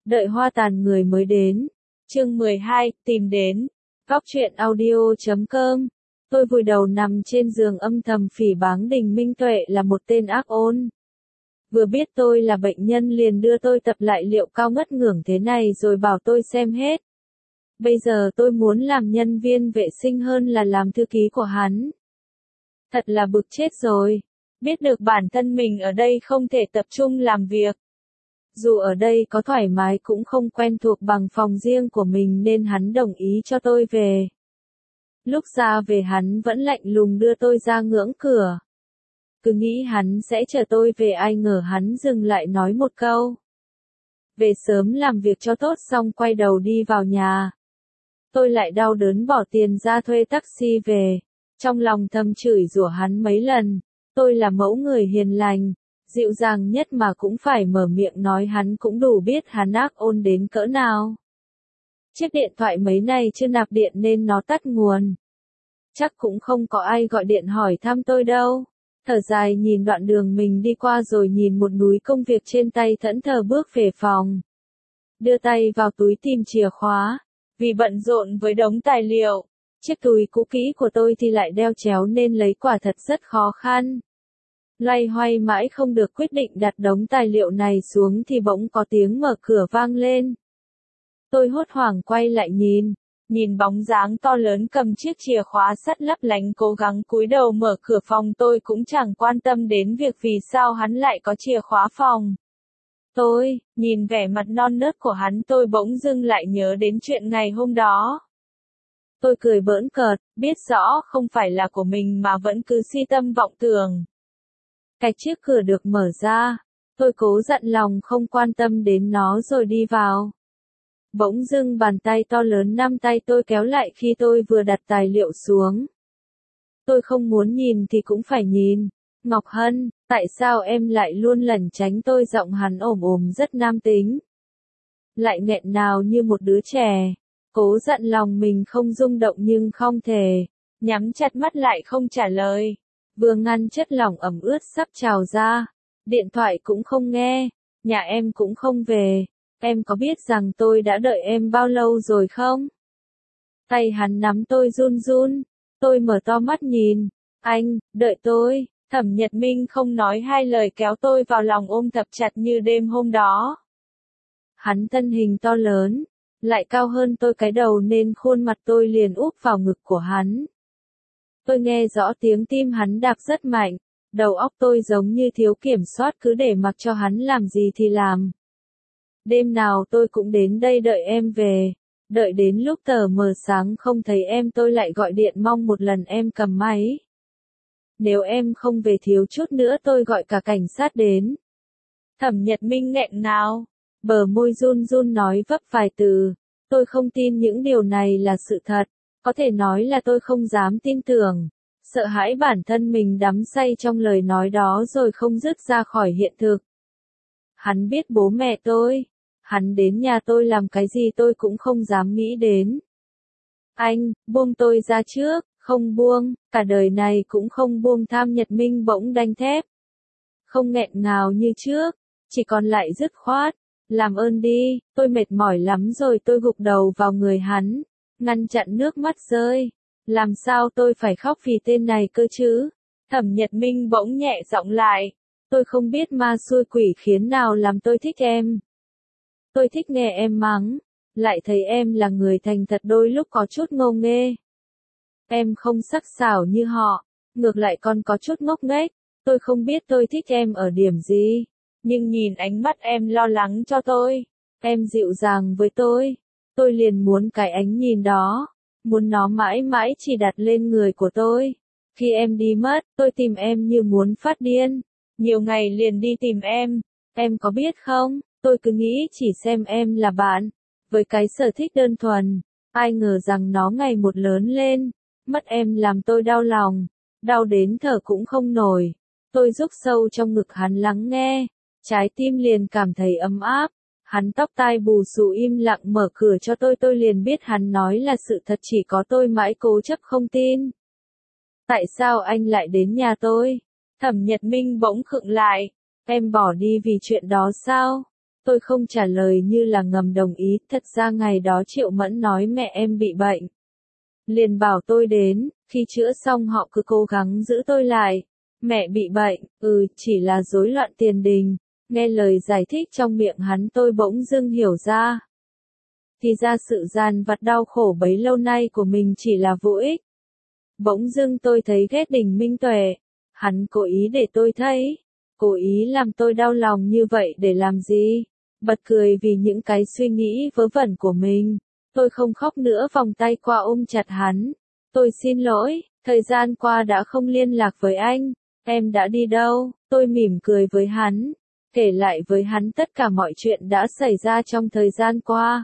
Đợi hoa tàn người mới đến. Chương 12, tìm đến. Góc truyện audio.com. Tôi vùi đầu nằm trên giường âm thầm phỉ báng Đình Minh Tuệ là một tên ác ôn. Vừa biết tôi là bệnh nhân liền đưa tôi tập lại liệu cao ngất ngưởng thế này rồi bảo tôi xem hết. Bây giờ tôi muốn làm nhân viên vệ sinh hơn là làm thư ký của hắn. Thật là bực chết rồi. Biết được bản thân mình ở đây không thể tập trung làm việc. Dù ở đây có thoải mái cũng không quen thuộc bằng phòng riêng của mình nên hắn đồng ý cho tôi về. Lúc ra về hắn vẫn lạnh lùng đưa tôi ra ngưỡng cửa. Cứ nghĩ hắn sẽ chờ tôi về, ai ngờ hắn dừng lại nói một câu. Về sớm làm việc cho tốt xong quay đầu đi vào nhà. Tôi lại đau đớn bỏ tiền ra thuê taxi về. Trong lòng thầm chửi rủa hắn mấy lần. Tôi là mẫu người hiền lành, dịu dàng nhất mà cũng phải mở miệng nói hắn cũng đủ biết hắn ác ôn đến cỡ nào. Chiếc điện thoại mấy này chưa nạp điện nên nó tắt nguồn. Chắc cũng không có ai gọi điện hỏi thăm tôi đâu. Thở dài nhìn đoạn đường mình đi qua rồi nhìn một núi công việc trên tay thẫn thờ bước về phòng. Đưa tay vào túi tìm chìa khóa. Vì bận rộn với đống tài liệu, chiếc túi cũ kỹ của tôi thì lại đeo chéo nên lấy quả thật rất khó khăn. Loay hoay mãi không được quyết định đặt đống tài liệu này xuống thì bỗng có tiếng mở cửa vang lên. Tôi hốt hoảng quay lại nhìn bóng dáng to lớn cầm chiếc chìa khóa sắt lấp lánh cố gắng cúi đầu mở cửa phòng. Tôi cũng chẳng quan tâm đến việc vì sao hắn lại có chìa khóa phòng. Tôi, nhìn vẻ mặt non nớt của hắn tôi bỗng dưng lại nhớ đến chuyện ngày hôm đó. Tôi cười bỡn cợt, biết rõ không phải là của mình mà vẫn cứ si tâm vọng tưởng. Cái chiếc cửa được mở ra, tôi cố dặn lòng không quan tâm đến nó rồi đi vào. Bỗng dưng bàn tay to lớn nắm tay tôi kéo lại khi tôi vừa đặt tài liệu xuống. Tôi không muốn nhìn thì cũng phải nhìn. Ngọc Hân, tại sao em lại luôn lẩn tránh tôi? Giọng hắn ồm ồm rất nam tính. Lại nghẹn ngào như một đứa trẻ. Cố dặn lòng mình không rung động nhưng không thể. Nhắm chặt mắt lại không trả lời. Vừa ngăn chất lỏng ẩm ướt sắp trào ra. Điện thoại cũng không nghe. Nhà em cũng không về. Em có biết rằng tôi đã đợi em bao lâu rồi không? Tay hắn nắm tôi run run. Tôi mở to mắt nhìn. Anh, đợi tôi. Thẩm Nhật Minh không nói hai lời kéo tôi vào lòng ôm thật chặt như đêm hôm đó. Hắn thân hình to lớn, lại cao hơn tôi cái đầu nên khuôn mặt tôi liền úp vào ngực của hắn. Tôi nghe rõ tiếng tim hắn đạp rất mạnh, đầu óc tôi giống như thiếu kiểm soát cứ để mặc cho hắn làm gì thì làm. Đêm nào tôi cũng đến đây đợi em về, đợi đến lúc tờ mờ sáng không thấy em tôi lại gọi điện mong một lần em cầm máy. Nếu em không về thiếu chút nữa tôi gọi cả cảnh sát đến. Thẩm Nhật Minh nghẹn ngào, bờ môi run run nói vấp vài từ. Tôi không tin những điều này là sự thật. Có thể nói là tôi không dám tin tưởng. Sợ hãi bản thân mình đắm say trong lời nói đó rồi không dứt ra khỏi hiện thực. Hắn biết bố mẹ tôi. Hắn đến nhà tôi làm cái gì tôi cũng không dám nghĩ đến. Anh, buông tôi ra trước. Không buông, cả đời này cũng không buông. Tham Nhật Minh bỗng đanh thép. Không nghẹn ngào như trước, chỉ còn lại dứt khoát. Làm ơn đi, tôi mệt mỏi lắm rồi. Tôi gục đầu vào người hắn, ngăn chặn nước mắt rơi. Làm sao tôi phải khóc vì tên này cơ chứ? Thẩm Nhật Minh bỗng nhẹ giọng lại. Tôi không biết ma xui quỷ khiến nào làm tôi thích em. Tôi thích nghe em mắng, lại thấy em là người thành thật đôi lúc có chút ngô nghê. Em không sắc sảo như họ, ngược lại còn có chút ngốc nghếch. Tôi không biết tôi thích em ở điểm gì, nhưng nhìn ánh mắt em lo lắng cho tôi, em dịu dàng với tôi liền muốn cái ánh nhìn đó, muốn nó mãi mãi chỉ đặt lên người của tôi. Khi em đi mất, tôi tìm em như muốn phát điên, nhiều ngày liền đi tìm em có biết không, tôi cứ nghĩ chỉ xem em là bạn, với cái sở thích đơn thuần, ai ngờ rằng nó ngày một lớn lên. Mất em làm tôi đau lòng, đau đến thở cũng không nổi. Tôi rúc sâu trong ngực hắn lắng nghe, trái tim liền cảm thấy ấm áp. Hắn tóc tai bù xù im lặng mở cửa cho tôi liền biết hắn nói là sự thật, chỉ có tôi mãi cố chấp không tin. Tại sao anh lại đến nhà tôi? Thẩm Nhật Minh bỗng khựng lại. Em bỏ đi vì chuyện đó sao? Tôi không trả lời như là ngầm đồng ý, thật ra ngày đó Triệu Mẫn nói mẹ em bị bệnh. Liền bảo tôi đến, khi chữa xong họ cứ cố gắng giữ tôi lại. Mẹ bị bệnh, chỉ là rối loạn tiền đình. Nghe lời giải thích trong miệng hắn tôi bỗng dưng hiểu ra. Thì ra sự dằn vặt đau khổ bấy lâu nay của mình chỉ là vô ích. Bỗng dưng tôi thấy ghét Đình Minh Tuệ. Hắn cố ý để tôi thấy. Cố ý làm tôi đau lòng như vậy để làm gì? Bật cười vì những cái suy nghĩ vớ vẩn của mình. Tôi không khóc nữa, vòng tay qua ôm chặt hắn. Tôi xin lỗi, thời gian qua đã không liên lạc với anh. Em đã đi đâu? Tôi mỉm cười với hắn. Kể lại với hắn tất cả mọi chuyện đã xảy ra trong thời gian qua.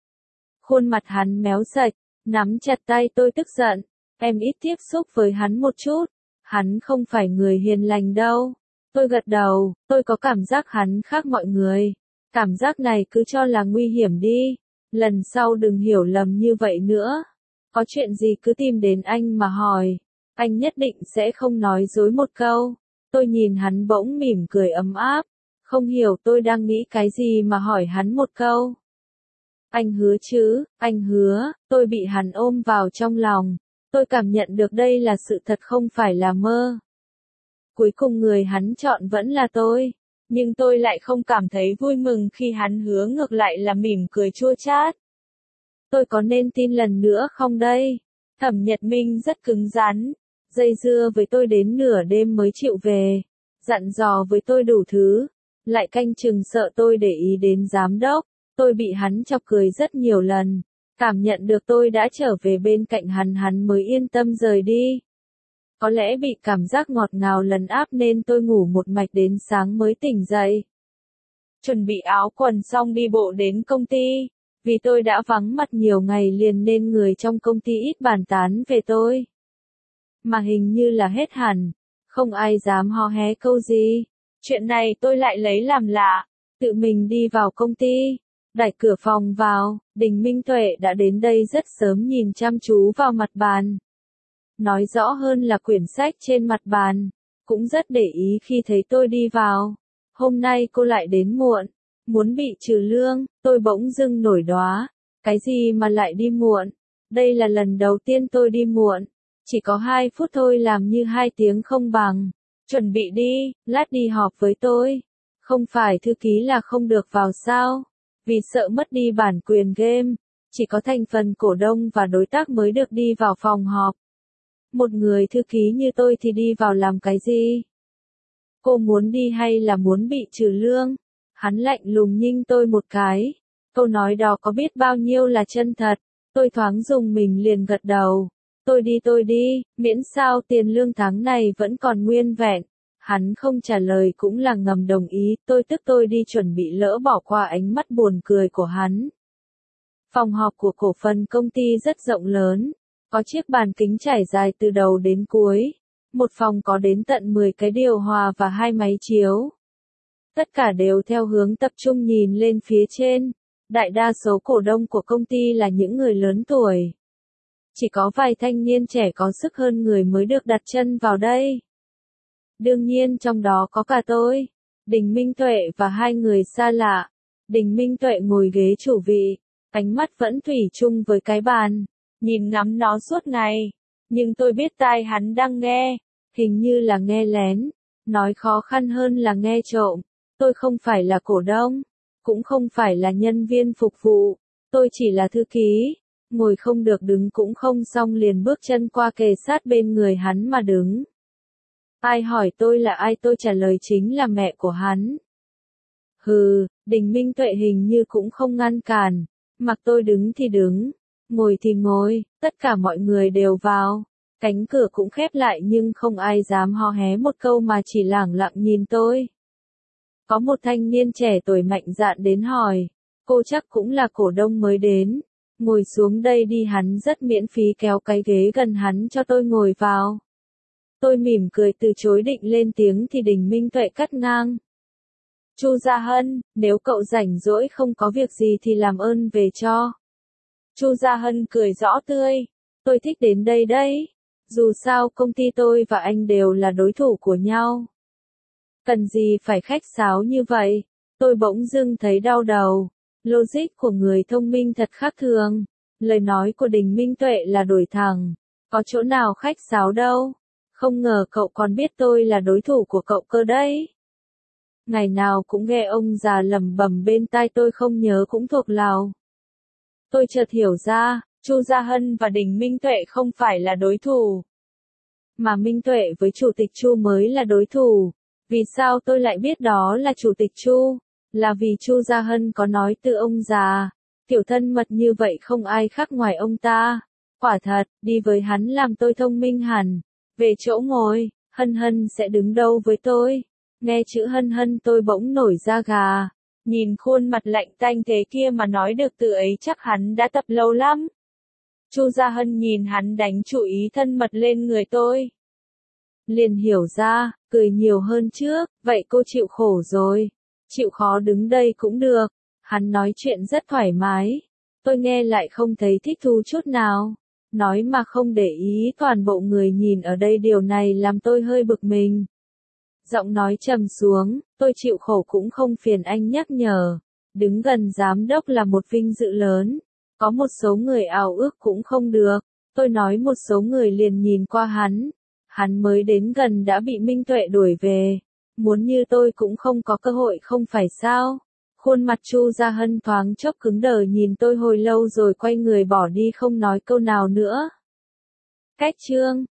Khuôn mặt hắn méo sạch, nắm chặt tay tôi tức giận. Em ít tiếp xúc với hắn một chút. Hắn không phải người hiền lành đâu. Tôi gật đầu, tôi có cảm giác hắn khác mọi người. Cảm giác này cứ cho là nguy hiểm đi. Lần sau đừng hiểu lầm như vậy nữa. Có chuyện gì cứ tìm đến anh mà hỏi. Anh nhất định sẽ không nói dối một câu. Tôi nhìn hắn bỗng mỉm cười ấm áp. Không hiểu tôi đang nghĩ cái gì mà hỏi hắn một câu. Anh hứa chứ, anh hứa. Tôi bị hắn ôm vào trong lòng. Tôi cảm nhận được đây là sự thật không phải là mơ. Cuối cùng người hắn chọn vẫn là tôi. Nhưng tôi lại không cảm thấy vui mừng khi hắn hứa, ngược lại là mỉm cười chua chát. Tôi có nên tin lần nữa không đây? Thẩm Nhật Minh rất cứng rắn. Dây dưa với tôi đến nửa đêm mới chịu về. Dặn dò với tôi đủ thứ. Lại canh chừng sợ tôi để ý đến giám đốc. Tôi bị hắn chọc cười rất nhiều lần. Cảm nhận được tôi đã trở về bên cạnh hắn mới yên tâm rời đi. Có lẽ bị cảm giác ngọt ngào lấn áp nên tôi ngủ một mạch đến sáng mới tỉnh dậy. Chuẩn bị áo quần xong đi bộ đến công ty. Vì tôi đã vắng mặt nhiều ngày liền nên người trong công ty ít bàn tán về tôi. Mà hình như là hết hẳn. Không ai dám hò hé câu gì. Chuyện này tôi lại lấy làm lạ. Tự mình đi vào công ty. Đẩy cửa phòng vào. Đình Minh Tuệ đã đến đây rất sớm, nhìn chăm chú vào mặt bàn. Nói rõ hơn là quyển sách trên mặt bàn. Cũng rất để ý khi thấy tôi đi vào. Hôm nay cô lại đến muộn. Muốn bị trừ lương. Tôi bỗng dưng nổi đoá. Cái gì mà lại đi muộn? Đây là lần đầu tiên tôi đi muộn. Chỉ có 2 phút thôi làm như 2 tiếng không bằng. Chuẩn bị đi, lát đi họp với tôi. Không phải thư ký là không được vào sao? Vì sợ mất đi bản quyền game. Chỉ có thành phần cổ đông và đối tác mới được đi vào phòng họp. Một người thư ký như tôi thì đi vào làm cái gì? Cô muốn đi hay là muốn bị trừ lương? Hắn lạnh lùng nhìn tôi một cái. Câu nói đó có biết bao nhiêu là chân thật. Tôi thoáng dùng mình liền gật đầu. Tôi đi, miễn sao tiền lương tháng này vẫn còn nguyên vẹn. Hắn không trả lời cũng là ngầm đồng ý. Tôi đi chuẩn bị lỡ bỏ qua ánh mắt buồn cười của hắn. Phòng họp của cổ phần công ty rất rộng lớn. Có chiếc bàn kính trải dài từ đầu đến cuối. Một phòng có đến tận 10 cái điều hòa và 2 máy chiếu. Tất cả đều theo hướng tập trung nhìn lên phía trên. Đại đa số cổ đông của công ty là những người lớn tuổi. Chỉ có vài thanh niên trẻ có sức hơn người mới được đặt chân vào đây. Đương nhiên trong đó có cả tôi, Đình Minh Tuệ và 2 người xa lạ. Đình Minh Tuệ ngồi ghế chủ vị, ánh mắt vẫn thủy chung với cái bàn, nhìn ngắm nó suốt ngày. Nhưng tôi biết tai hắn đang nghe, hình như là nghe lén, nói khó khăn hơn là nghe trộm. Tôi không phải là cổ đông, cũng không phải là nhân viên phục vụ, tôi chỉ là thư ký. Ngồi không được đứng cũng không xong liền bước chân qua kề sát bên người hắn mà đứng. Ai hỏi tôi là ai, tôi trả lời chính là mẹ của hắn. Hừ, Đình Minh Tuệ hình như cũng không ngăn cản, mặc tôi đứng thì đứng, ngồi thì ngồi, tất cả mọi người đều vào. Cánh cửa cũng khép lại nhưng không ai dám hò hé một câu mà chỉ lẳng lặng nhìn tôi. Có một thanh niên trẻ tuổi mạnh dạn đến hỏi, cô chắc cũng là cổ đông mới đến. Ngồi xuống đây đi, hắn rất miễn phí kéo cái ghế gần hắn cho tôi ngồi vào. Tôi mỉm cười từ chối định lên tiếng thì Đình Minh Tuệ cắt ngang. Chu Gia Hân, nếu cậu rảnh rỗi không có việc gì thì làm ơn về cho. Chu Gia Hân cười rõ tươi. Tôi thích đến đây đấy. Dù sao công ty tôi và anh đều là đối thủ của nhau. Cần gì phải khách sáo như vậy. Tôi bỗng dưng thấy đau đầu. Logic của người thông minh thật khác thường. Lời nói của Đình Minh Tuệ là đổi thẳng. Có chỗ nào khách sáo đâu. Không ngờ cậu còn biết tôi là đối thủ của cậu cơ đấy. Ngày nào cũng nghe ông già lẩm bẩm bên tai tôi không nhớ cũng thuộc lòng. Tôi chợt hiểu ra, Chu Gia Hân và Đình Minh Tuệ không phải là đối thủ. Mà Minh Tuệ với Chủ tịch Chu mới là đối thủ. Vì sao tôi lại biết đó là Chủ tịch Chu? Là vì Chu Gia Hân có nói từ ông già. Kiểu thân mật như vậy không ai khác ngoài ông ta. Quả thật, đi với hắn làm tôi thông minh hẳn. Về chỗ ngồi, Hân Hân sẽ đứng đâu với tôi? Nghe chữ Hân Hân tôi bỗng nổi da gà. Nhìn khuôn mặt lạnh tanh thế kia mà nói được từ ấy chắc hắn đã tập lâu lắm. Chu Gia Hân nhìn hắn đánh chú ý thân mật lên người tôi. Liền hiểu ra, cười nhiều hơn trước, vậy cô chịu khổ rồi. Chịu khó đứng đây cũng được. Hắn nói chuyện rất thoải mái. Tôi nghe lại không thấy thích thú chút nào. Nói mà không để ý toàn bộ người nhìn ở đây, điều này làm tôi hơi bực mình. Giọng nói trầm xuống, tôi chịu khổ cũng không phiền anh nhắc nhở. Đứng gần giám đốc là một vinh dự lớn. Có một số người ao ước cũng không được. Tôi nói một số người liền nhìn qua hắn. Hắn mới đến gần đã bị Minh Tuệ đuổi về. Muốn như tôi cũng không có cơ hội không phải sao? Khuôn mặt Chu Gia Hân thoáng chốc cứng đờ nhìn tôi hồi lâu rồi quay người bỏ đi không nói câu nào nữa. Cách chương